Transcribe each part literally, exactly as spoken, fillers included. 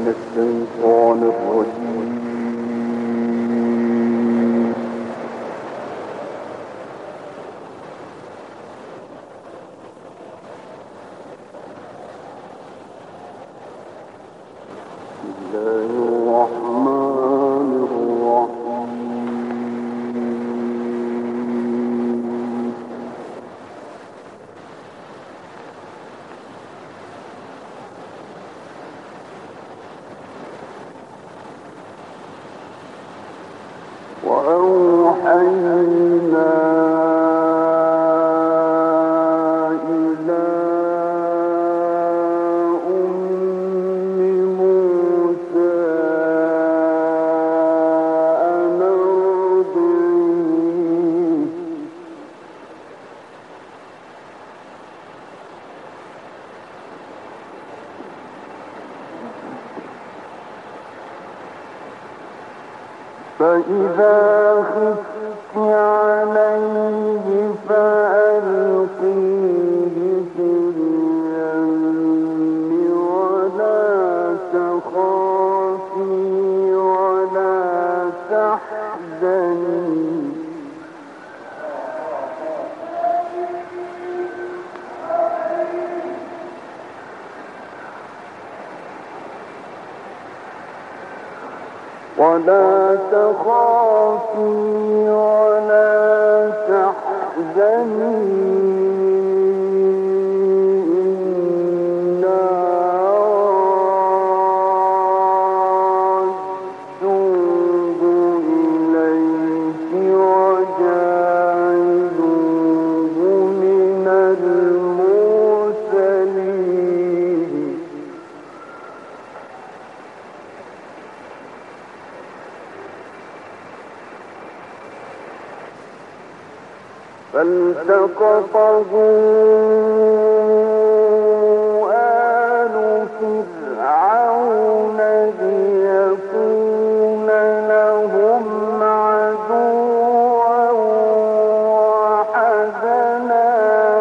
الشيطان الرجيم. بسم الله الرحمن الرحيم. وأوحينا إلى أم موسى أن أرضعيه فإذا خفت عليه فألقيه في اليم ولا تخافي ولا تحزني ولا تخافي ولا تحزني إنا رادوه إليك وجاعلوه من المرسلين. فالتقطه آل فرعون ليكون لهم عدوا وحزنا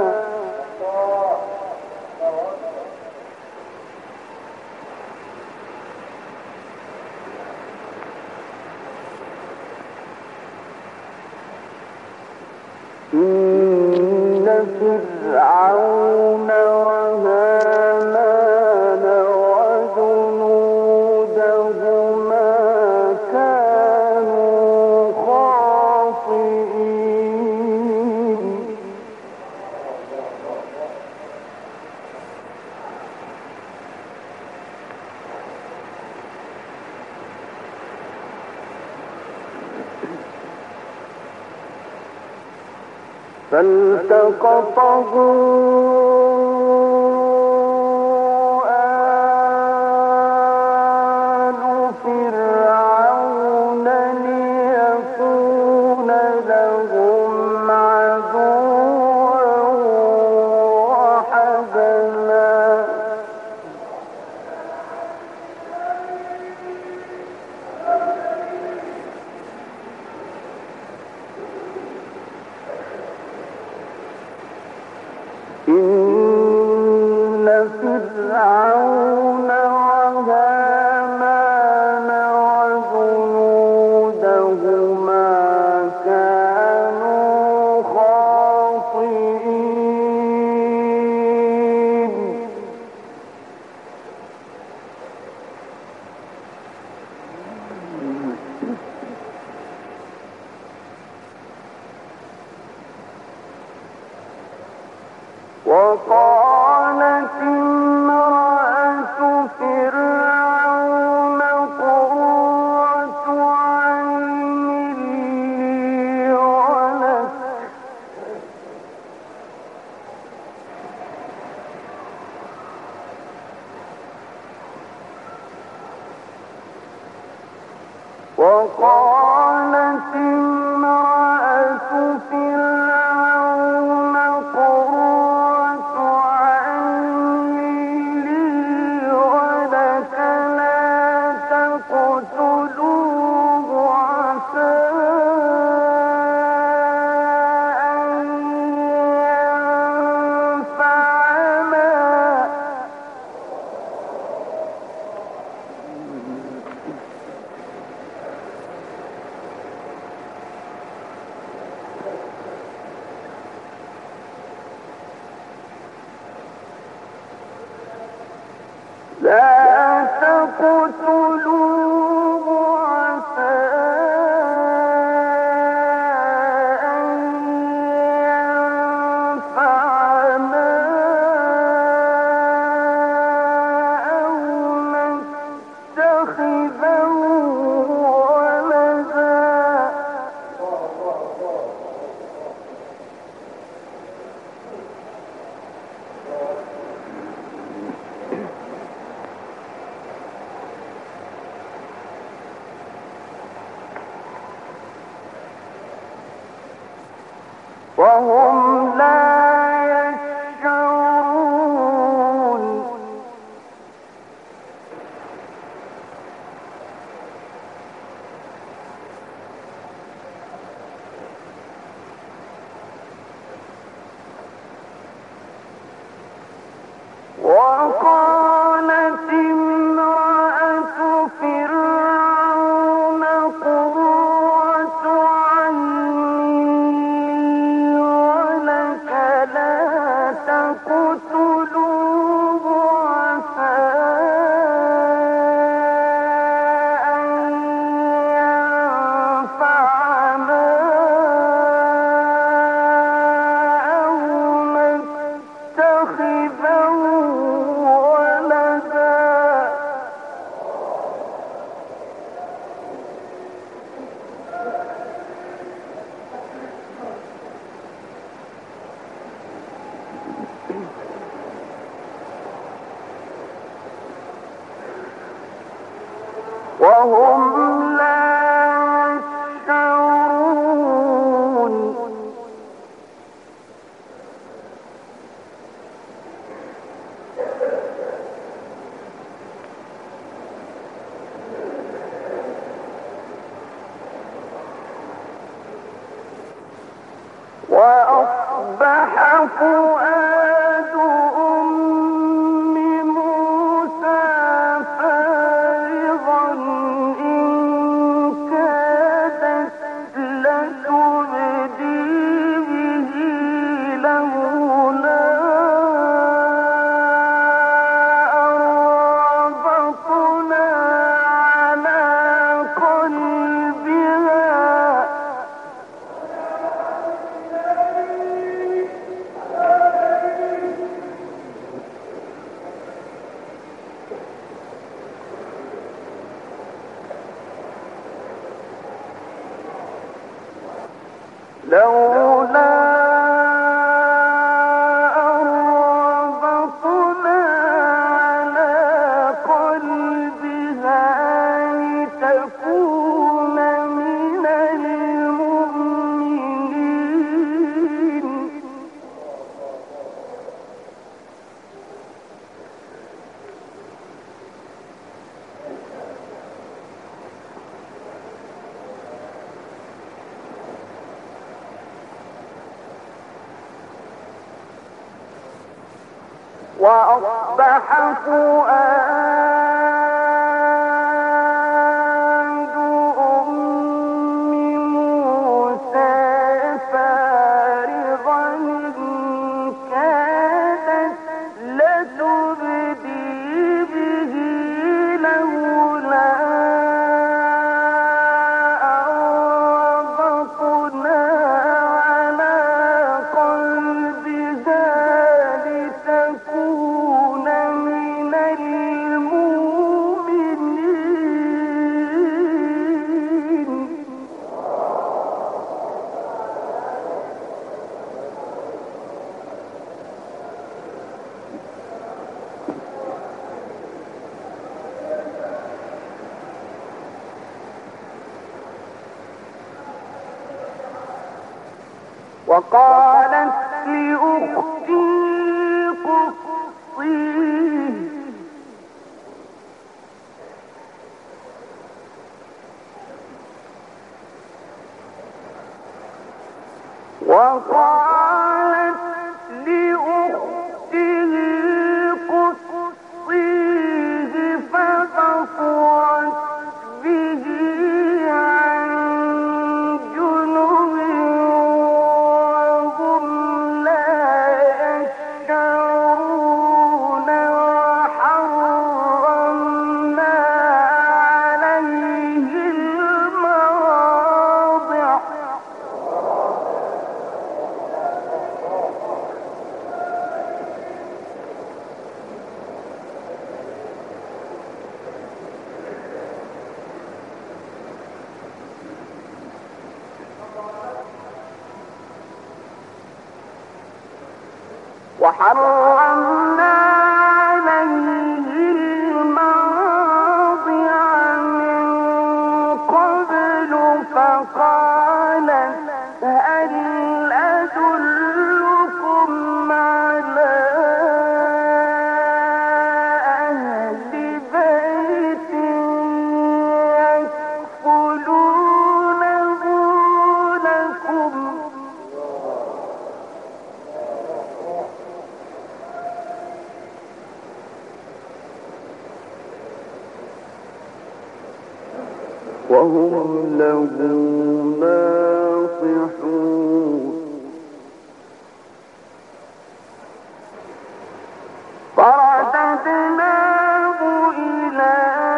إن فرعون وهامان وجنودهما كانوا خاطئين. فالتقطه آل فرعون ليكون لهم عدوا وحزنا إن فرعون وهامان وجنودهما كانوا خاطئين. وقالت امرأة فرعون قرة عين لي ولك وقالت امرأة فرعون قرة عين لي ولك لا تقتلوه عسى أن ينفعنا لا تقتلوه عسى أن ينفعنا أو نتخذه ولدا. وهم لا يشعرون. وقالت امرأة فرعون قرة عين ولك لا تقتلوه عسى أن ينفعنا أو نتخذه ولدا. وهم لا يشعرون. وأصبح فؤاد أم موسى فارغا إن كادت لتبدي به لولا أن ربطنا على قلبها. لولا أن ربطنا على قلبها لتكون من المؤمنين. وأصبح فؤاد أم موسى فارغا إن كادت لتبدي به لولا أن ربطنا على قلبها لتكون من المؤمنين. وقالت لأختي قصيه وقالت لأخته قصيه فبصرت به عن جنب وهم لا يشعرون. وحرمنا وحرمنا عليه المراضع من قبل فقالت هل أدلكم على أهل بيت يكفلونه لكم وهم له ناصحون فرددناه إلى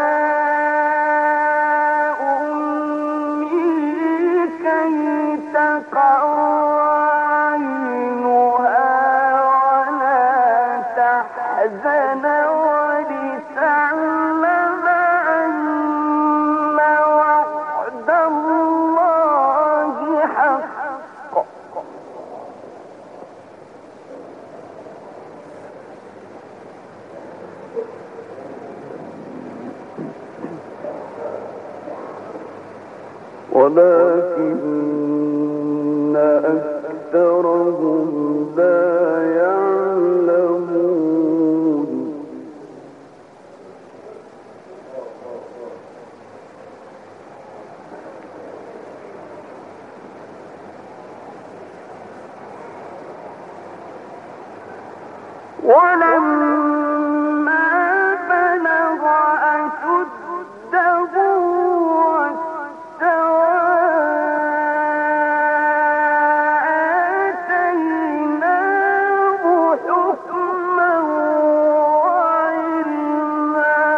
أمه كي تقر عينها ولا تحزن ولتعلم أن وعد الله حق ولكن أكثرهم لا يعلمون ولما بلغ أشده واستوى آتيناه حكما وعلما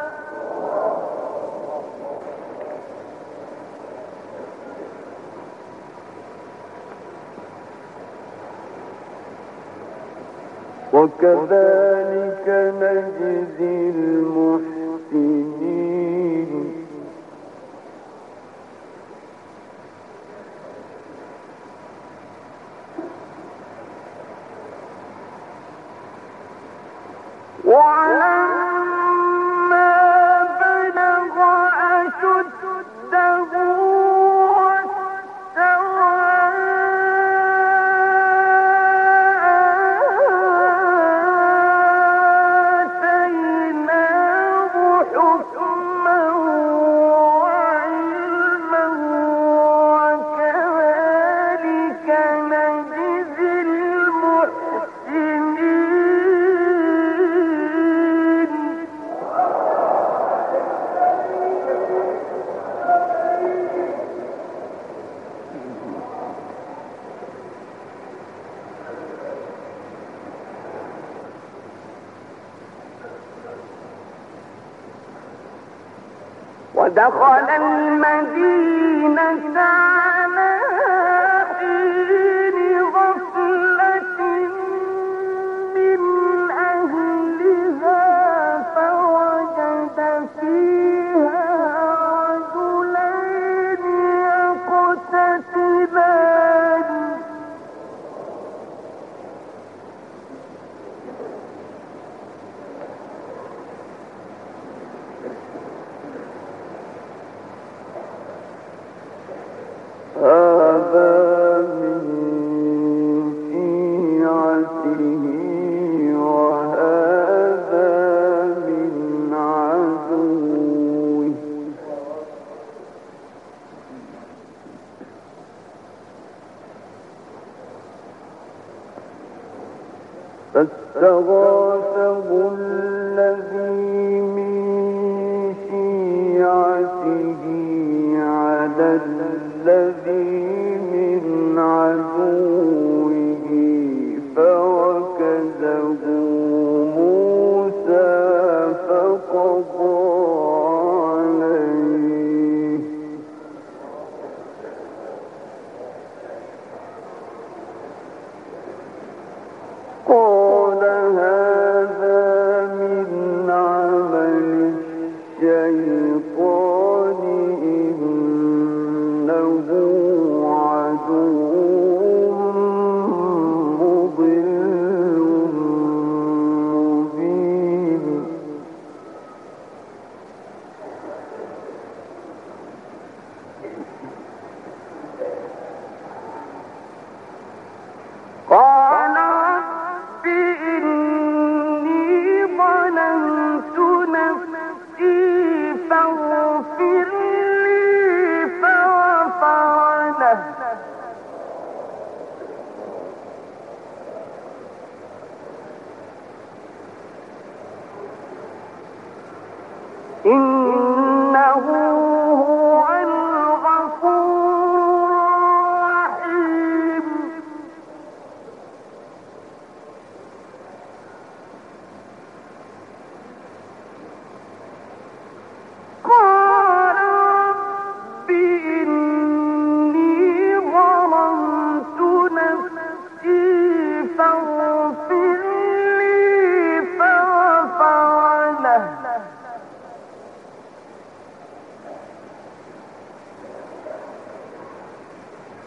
وكذلك نجزي المحسنين ولما بلغ أشده ودخل المدينة على حين غفلة من أهلها فوجد فيها رجلين يقتتلان هذا من شيعته وهذا من عدوه فاستغاثه الذي من شيعته على الذي من عدوه فوكزه موسى فقضى عليه قال هذا من عمل الشيطان إنه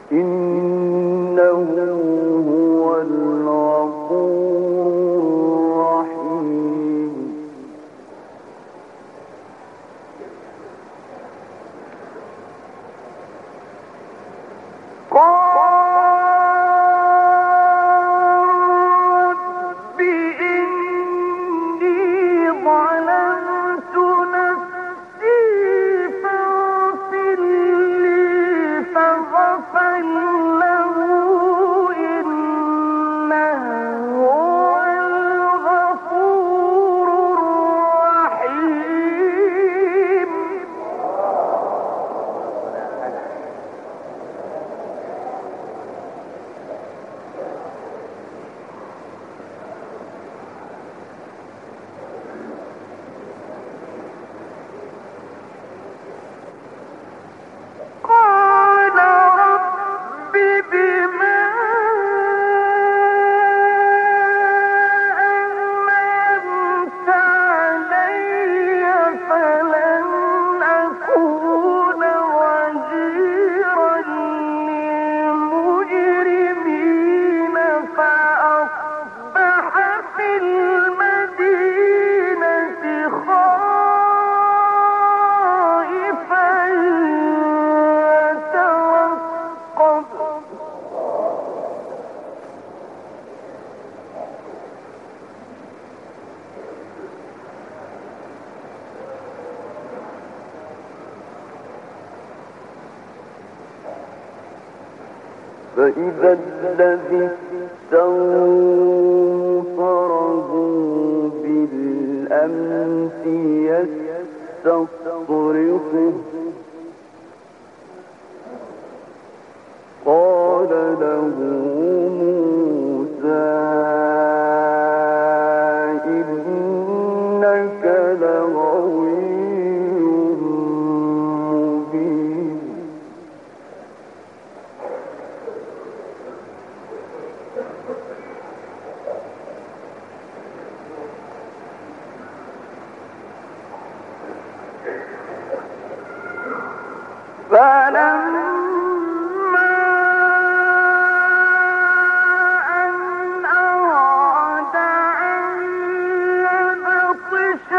إنه هو الغفور الرحيم رب إني ظلمت نفسي فاغفر لي فغفر له إنه هو الغفور الرحيم قال رب بما أنعمت علي فلن أكون وزيرا للمجرمين فأصبح في المدينة خائفا يترقب فإذا الذي استنصره بالأمس يستصرخه قال له موسى إنك لغوي مبين فلما أن أراد أن يبطش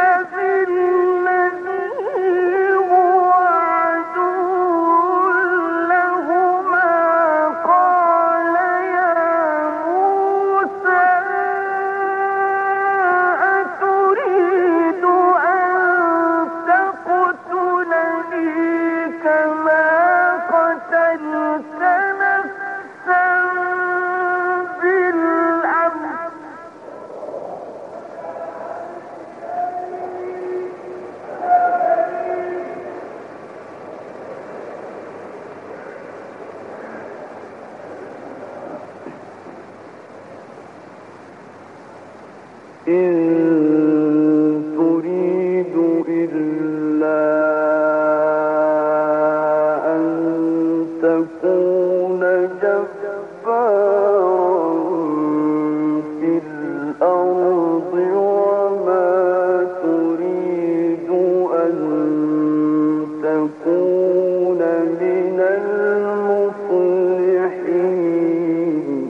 بالذي هو عدو لهما قال يا موسى أتريد أن تقتلني كما قتلت نفسا بالأمس إن تريد إلا أن تكون جبارا في الأرض وما تريد أن تكون من المصلحين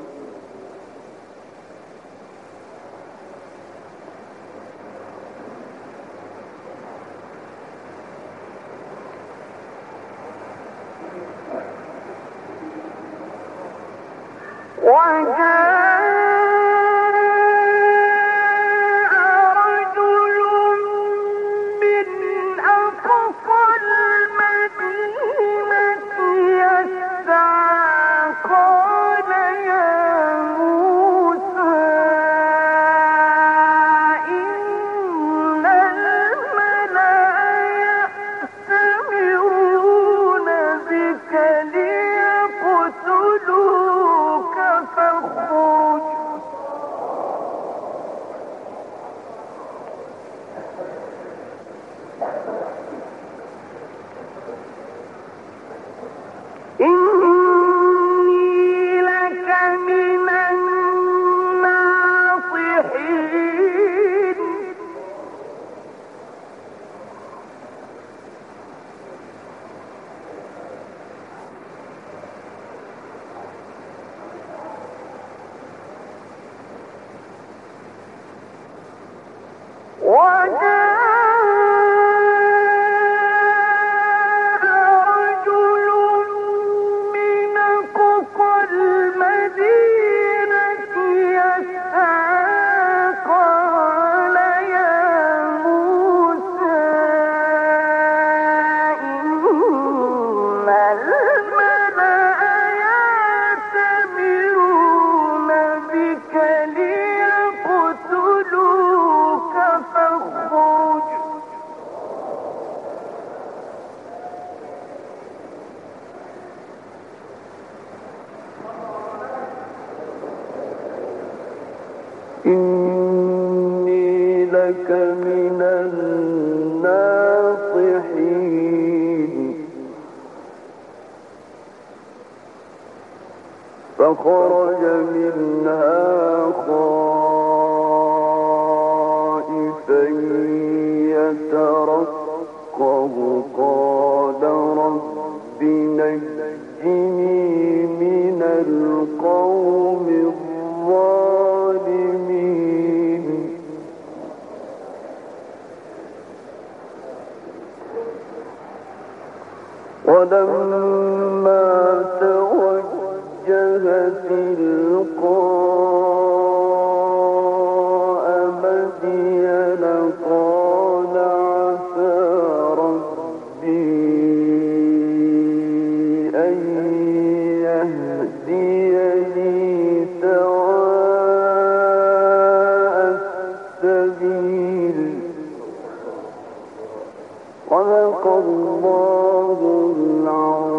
وجاء رجل من أقصى المدينة يسعى قال يا موسى إن الملأ يأتمرون بك ليقتلوك فاخرج إني لك من الناصحين فخرج منها خائفا يترقب قال رب نجني من القوم الظالمين ولما توجه تلقاء مدين قال عسى ربي أن يهديني سواء السبيل صدق الله العظيم.